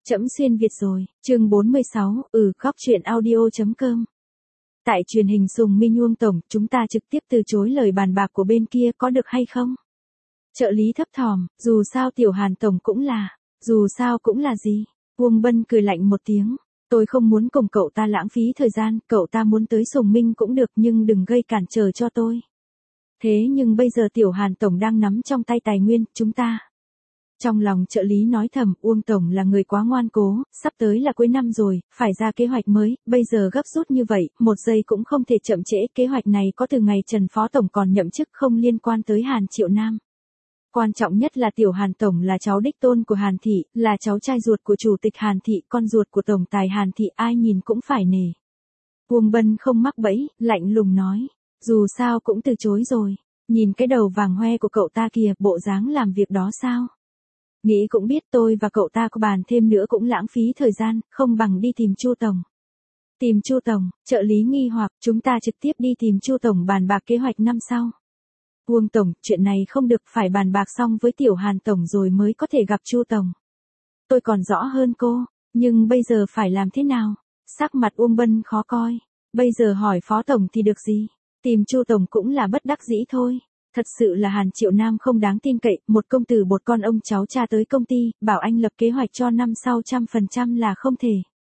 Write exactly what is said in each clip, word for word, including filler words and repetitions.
Trẫm xuyên Việt rồi, chương bốn mươi sáu, ừ, góc truyện audio.com. Tại truyền hình Sùng Minh Uông Tổng, chúng ta trực tiếp từ chối lời bàn bạc của bên kia có được hay không? Trợ lý thấp thỏm, dù sao Tiểu Hàn Tổng cũng là, dù sao cũng là gì? Uông Bân cười lạnh một tiếng, tôi không muốn cùng cậu ta lãng phí thời gian, cậu ta muốn tới Sùng Minh cũng được nhưng đừng gây cản trở cho tôi. Thế nhưng bây giờ Tiểu Hàn Tổng đang nắm trong tay tài nguyên, chúng ta. Trong lòng trợ lý nói thầm, Uông Tổng là người quá ngoan cố, sắp tới là cuối năm rồi, phải ra kế hoạch mới, bây giờ gấp rút như vậy, một giây cũng không thể chậm trễ, kế hoạch này có từ ngày Trần Phó Tổng còn nhậm chức không liên quan tới Hàn Triệu Nam. Quan trọng nhất là Tiểu Hàn Tổng là cháu đích tôn của Hàn Thị, là cháu trai ruột của Chủ tịch Hàn Thị, con ruột của Tổng tài Hàn Thị, ai nhìn cũng phải nể. Uông Bân không mắc bẫy, lạnh lùng nói, dù sao cũng từ chối rồi, nhìn cái đầu vàng hoe của cậu ta kìa, bộ dáng làm việc đó sao? Nghĩ cũng biết tôi và cậu ta có bàn thêm nữa cũng lãng phí thời gian, không bằng đi tìm Chu Tổng. Tìm Chu Tổng, trợ lý nghi hoặc, chúng ta trực tiếp đi tìm Chu Tổng bàn bạc kế hoạch năm sau. Uông Tổng, chuyện này không được, phải bàn bạc xong với Tiểu Hàn Tổng rồi mới có thể gặp Chu Tổng. Tôi còn rõ hơn cô, nhưng bây giờ phải làm thế nào? Sắc mặt Uông Bân khó coi, bây giờ hỏi Phó Tổng thì được gì? Tìm Chu Tổng cũng là bất đắc dĩ thôi. Thật sự là Hàn Triệu Nam không đáng tin cậy, một công tử bột con ông cháu cha tới công ty, bảo anh lập kế hoạch cho năm sau trăm phần trăm là không thể.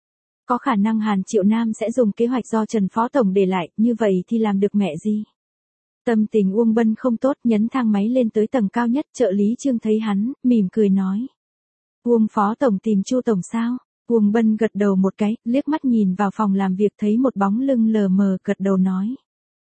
Có khả năng Hàn Triệu Nam sẽ dùng kế hoạch do Trần Phó Tổng để lại, như vậy thì làm được mẹ gì? Tâm tình Uông Bân không tốt, nhấn thang máy lên tới tầng cao nhất, trợ lý Trương thấy hắn, mỉm cười nói. Uông Phó Tổng tìm Chu Tổng sao? Uông Bân gật đầu một cái, liếc mắt nhìn vào phòng làm việc thấy một bóng lưng lờ mờ, gật đầu nói.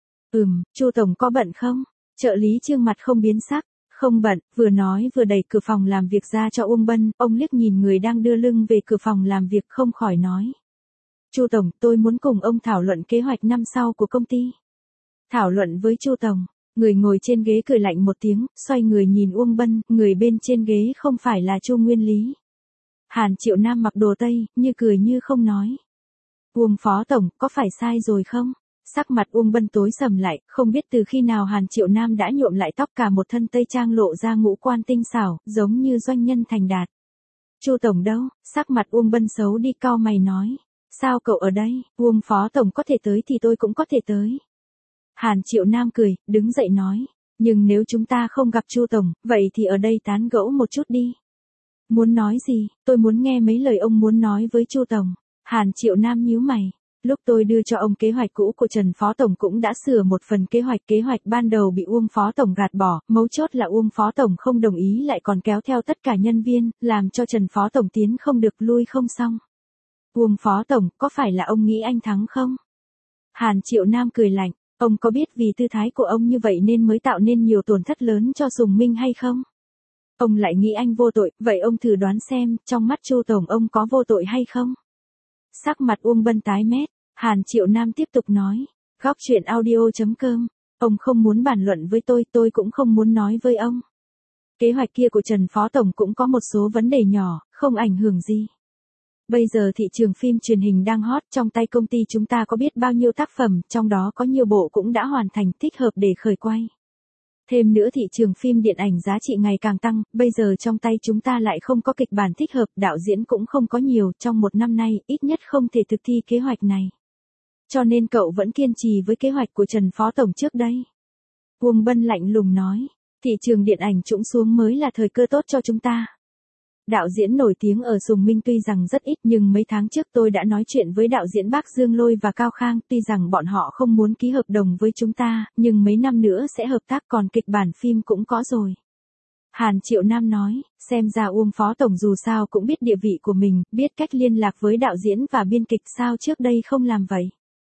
Ừm, Chu Tổng có bận không? Trợ lý Trương mặt không biến sắc, không bận, vừa nói vừa đẩy cửa phòng làm việc ra cho Uông Bân, ông liếc nhìn người đang đưa lưng về cửa phòng làm việc không khỏi nói. Chu Tổng, tôi muốn cùng ông thảo luận kế hoạch năm sau của công ty. Thảo luận với Chu Tổng, người ngồi trên ghế cười lạnh một tiếng, xoay người nhìn Uông Bân, người bên trên ghế không phải là Chu Nguyên Lý. Hàn Triệu Nam mặc đồ tây, như cười như không nói. Uông Phó Tổng, có phải sai rồi không? Sắc mặt Uông Bân tối sầm lại, không biết từ khi nào Hàn Triệu Nam đã nhuộm lại tóc cả một thân tây trang lộ ra ngũ quan tinh xảo, giống như doanh nhân thành đạt. Chu Tổng đâu? Sắc mặt Uông Bân xấu đi, cau mày nói. Sao cậu ở đây? Uông Phó Tổng có thể tới thì tôi cũng có thể tới. Hàn Triệu Nam cười, đứng dậy nói. Nhưng nếu chúng ta không gặp Chu Tổng, vậy thì ở đây tán gẫu một chút đi. Muốn nói gì? Tôi muốn nghe mấy lời ông muốn nói với Chu Tổng. Hàn Triệu Nam nhíu mày. Lúc tôi đưa cho ông kế hoạch cũ của Trần Phó Tổng cũng đã sửa một phần kế hoạch, kế hoạch ban đầu bị Uông Phó Tổng gạt bỏ, mấu chốt là Uông Phó Tổng không đồng ý lại còn kéo theo tất cả nhân viên, làm cho Trần Phó Tổng tiến không được lui không xong. Uông Phó Tổng, có phải là ông nghĩ anh thắng không? Hàn Triệu Nam cười lạnh, ông có biết vì tư thái của ông như vậy nên mới tạo nên nhiều tổn thất lớn cho Sùng Minh hay không? Ông lại nghĩ anh vô tội, vậy ông thử đoán xem, trong mắt Chu Tổng ông có vô tội hay không? Sắc mặt Uông Bân tái mét, Hàn Triệu Nam tiếp tục nói, góc truyện audio.com, ông không muốn bàn luận với tôi, tôi cũng không muốn nói với ông. Kế hoạch kia của Trần Phó Tổng cũng có một số vấn đề nhỏ, không ảnh hưởng gì. Bây giờ thị trường phim truyền hình đang hot, trong tay công ty chúng ta có biết bao nhiêu tác phẩm, trong đó có nhiều bộ cũng đã hoàn thành, thích hợp để khởi quay. Thêm nữa thị trường phim điện ảnh giá trị ngày càng tăng, bây giờ trong tay chúng ta lại không có kịch bản thích hợp, đạo diễn cũng không có nhiều, trong một năm nay, ít nhất không thể thực thi kế hoạch này. Cho nên cậu vẫn kiên trì với kế hoạch của Trần Phó Tổng trước đây. Uông Bân lạnh lùng nói, thị trường điện ảnh trũng xuống mới là thời cơ tốt cho chúng ta. Đạo diễn nổi tiếng ở Sùng Minh tuy rằng rất ít nhưng mấy tháng trước tôi đã nói chuyện với đạo diễn Bác Dương Lôi và Cao Khang, tuy rằng bọn họ không muốn ký hợp đồng với chúng ta, nhưng mấy năm nữa sẽ hợp tác, còn kịch bản phim cũng có rồi. Hàn Triệu Nam nói, xem ra Uông Phó Tổng dù sao cũng biết địa vị của mình, biết cách liên lạc với đạo diễn và biên kịch, sao trước đây không làm vậy?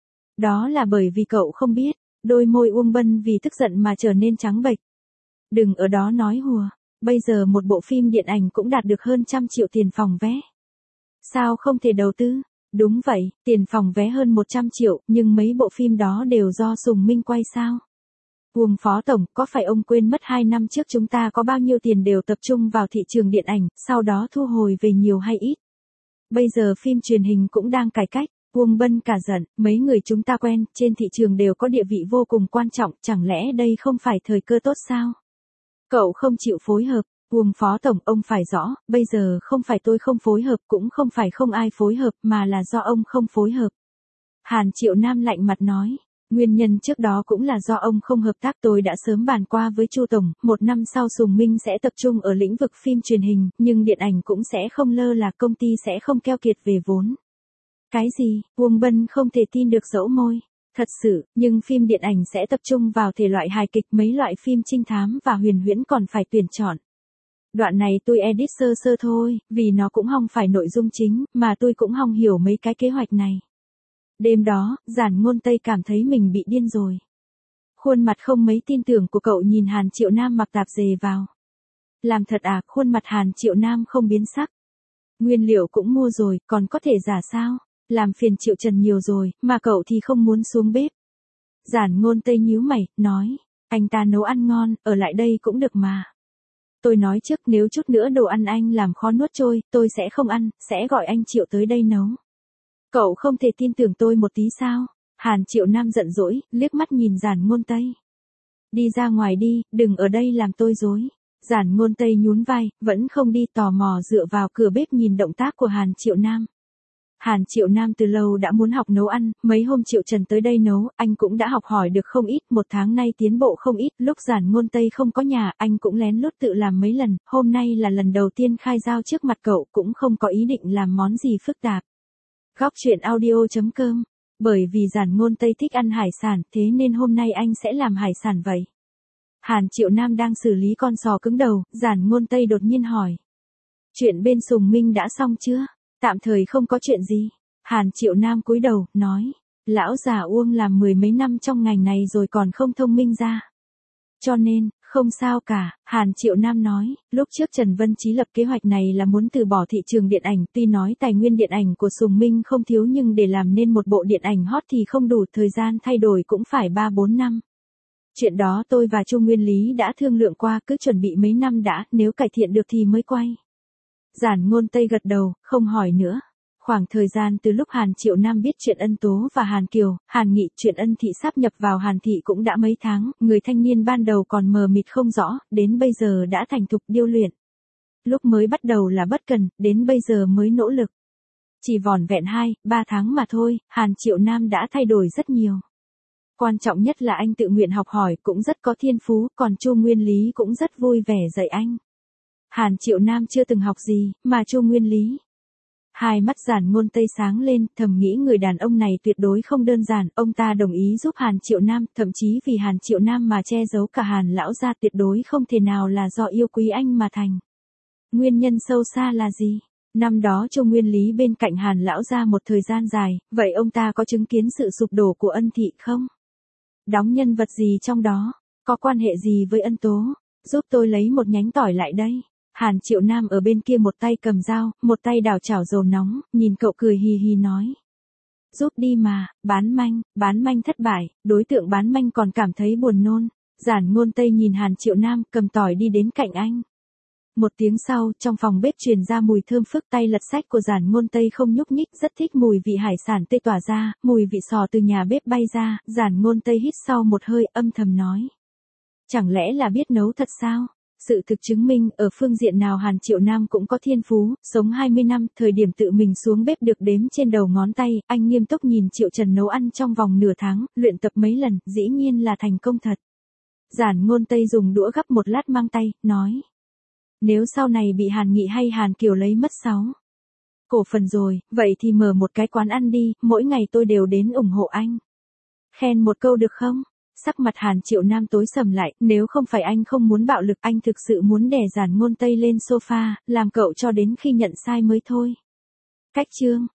Đó là bởi vì cậu không biết, đôi môi Uông Bân vì tức giận mà trở nên trắng bệch. Đừng ở đó nói hùa. Bây giờ một bộ phim điện ảnh cũng đạt được hơn trăm triệu tiền phòng vé. Sao không thể đầu tư? Đúng vậy, tiền phòng vé hơn một trăm triệu, nhưng mấy bộ phim đó đều do Sùng Minh quay sao? Uông Phó Tổng, có phải ông quên mất hai năm trước chúng ta có bao nhiêu tiền đều tập trung vào thị trường điện ảnh, sau đó thu hồi về nhiều hay ít? Bây giờ phim truyền hình cũng đang cải cách. Uông Bân cả giận, mấy người chúng ta quen, trên thị trường đều có địa vị vô cùng quan trọng, chẳng lẽ đây không phải thời cơ tốt sao? Cậu không chịu phối hợp, Uông phó tổng, ông phải rõ, bây giờ không phải tôi không phối hợp cũng không phải không ai phối hợp mà là do ông không phối hợp. Hàn Triệu Nam lạnh mặt nói. Nguyên nhân trước đó cũng là do ông không hợp tác, tôi đã sớm bàn qua với Chu tổng, một năm sau Sùng Minh sẽ tập trung ở lĩnh vực phim truyền hình, nhưng điện ảnh cũng sẽ không lơ là, công ty sẽ không keo kiệt về vốn. Cái gì? Uông Bân không thể tin được dẫu môi. Thật sự, nhưng phim điện ảnh sẽ tập trung vào thể loại hài kịch, mấy loại phim trinh thám và huyền huyễn còn phải tuyển chọn. Đoạn này tôi edit sơ sơ thôi, vì nó cũng không phải nội dung chính, mà tôi cũng không hiểu mấy cái kế hoạch này. Đêm đó, Giản Ngôn Tây cảm thấy mình bị điên rồi. Khuôn mặt không mấy tin tưởng của cậu nhìn Hàn Triệu Nam mặc tạp dề vào. Làm thật à? Khuôn mặt Hàn Triệu Nam không biến sắc. Nguyên liệu cũng mua rồi, còn có thể giả sao? Làm phiền Triệu Trần nhiều rồi, mà cậu thì không muốn xuống bếp. Giản Ngôn Tây nhíu mày, nói, anh ta nấu ăn ngon, ở lại đây cũng được mà. Tôi nói trước, nếu chút nữa đồ ăn anh làm khó nuốt trôi, tôi sẽ không ăn, sẽ gọi anh Triệu tới đây nấu. Cậu không thể tin tưởng tôi một tí sao? Hàn Triệu Nam giận dỗi, liếc mắt nhìn Giản Ngôn Tây. Đi ra ngoài đi, đừng ở đây làm tôi rối. Giản Ngôn Tây nhún vai, vẫn không đi, tò mò dựa vào cửa bếp nhìn động tác của Hàn Triệu Nam. Hàn Triệu Nam từ lâu đã muốn học nấu ăn, mấy hôm Triệu Trần tới đây nấu, anh cũng đã học hỏi được không ít, một tháng nay tiến bộ không ít, lúc Giản Ngôn Tây không có nhà, anh cũng lén lút tự làm mấy lần, hôm nay là lần đầu tiên khai giao trước mặt cậu, cũng không có ý định làm món gì phức tạp. Góc truyện audio chấm com. Bởi vì Giản Ngôn Tây thích ăn hải sản, thế nên hôm nay anh sẽ làm hải sản vậy. Hàn Triệu Nam đang xử lý con sò cứng đầu, Giản Ngôn Tây đột nhiên hỏi. Chuyện bên Sùng Minh đã xong chưa? Tạm thời không có chuyện gì. Hàn Triệu Nam cúi đầu, nói. Lão già Uông làm mười mấy năm trong ngành này rồi còn không thông minh ra. Cho nên, không sao cả, Hàn Triệu Nam nói, lúc trước Trần Vân Chí lập kế hoạch này là muốn từ bỏ thị trường điện ảnh, tuy nói tài nguyên điện ảnh của Sùng Minh không thiếu nhưng để làm nên một bộ điện ảnh hot thì không đủ, thời gian thay đổi cũng phải ba bốn năm. Chuyện đó tôi và Chu Nguyên Lý đã thương lượng qua, cứ chuẩn bị mấy năm đã, nếu cải thiện được thì mới quay. Giản Ngôn Tây gật đầu, không hỏi nữa. Khoảng thời gian từ lúc Hàn Triệu Nam biết chuyện Ân Tố và Hàn Kiều, Hàn Nghị, chuyện Ân Thị sáp nhập vào Hàn Thị cũng đã mấy tháng, người thanh niên ban đầu còn mờ mịt không rõ, đến bây giờ đã thành thục điêu luyện. Lúc mới bắt đầu là bất cần, đến bây giờ mới nỗ lực. Chỉ vỏn vẹn hai, ba tháng mà thôi, Hàn Triệu Nam đã thay đổi rất nhiều. Quan trọng nhất là anh tự nguyện học hỏi, cũng rất có thiên phú, còn Chu Nguyên Lý cũng rất vui vẻ dạy anh. Hàn Triệu Nam chưa từng học gì, mà Chu Nguyên Lý. Hai mắt Giản Ngôn Tây sáng lên, thầm nghĩ người đàn ông này tuyệt đối không đơn giản, ông ta đồng ý giúp Hàn Triệu Nam, thậm chí vì Hàn Triệu Nam mà che giấu cả Hàn lão gia, tuyệt đối không thể nào là do yêu quý anh mà thành. Nguyên nhân sâu xa là gì? Năm đó Chu Nguyên Lý bên cạnh Hàn lão gia một thời gian dài, vậy ông ta có chứng kiến sự sụp đổ của Ân Thị không? Đóng nhân vật gì trong đó? Có quan hệ gì với Ân Tố? Giúp tôi lấy một nhánh tỏi lại đây. Hàn Triệu Nam ở bên kia một tay cầm dao, một tay đảo chảo dầu nóng, nhìn cậu cười hì hì nói. Giúp đi mà, bán manh, bán manh thất bại, đối tượng bán manh còn cảm thấy buồn nôn. Giản Ngôn Tây nhìn Hàn Triệu Nam cầm tỏi đi đến cạnh anh. Một tiếng sau, trong phòng bếp truyền ra mùi thơm phức, tay lật sách của Giản Ngôn Tây không nhúc nhích, rất thích mùi vị hải sản tươi tỏa ra, mùi vị sò từ nhà bếp bay ra, Giản Ngôn Tây hít sau một hơi, âm thầm nói. Chẳng lẽ là biết nấu thật sao? Sự thực chứng minh, ở phương diện nào Hàn Triệu Nam cũng có thiên phú, sống hai mươi năm, thời điểm tự mình xuống bếp được đếm trên đầu ngón tay, anh nghiêm túc nhìn Triệu Trần nấu ăn trong vòng nửa tháng, luyện tập mấy lần, dĩ nhiên là thành công thật. Giản Ngôn Tây dùng đũa gắp một lát mang tay, nói. Nếu sau này bị Hàn Nghị hay Hàn Kiều lấy mất sáu cổ phần rồi, vậy thì mở một cái quán ăn đi, mỗi ngày tôi đều đến ủng hộ anh. Khen một câu được không? Sắc mặt Hàn Triệu Nam tối sầm lại, nếu không phải anh không muốn bạo lực, anh thực sự muốn đè Giản Ngôn Tây lên sofa, làm cậu cho đến khi nhận sai mới thôi. Cách chương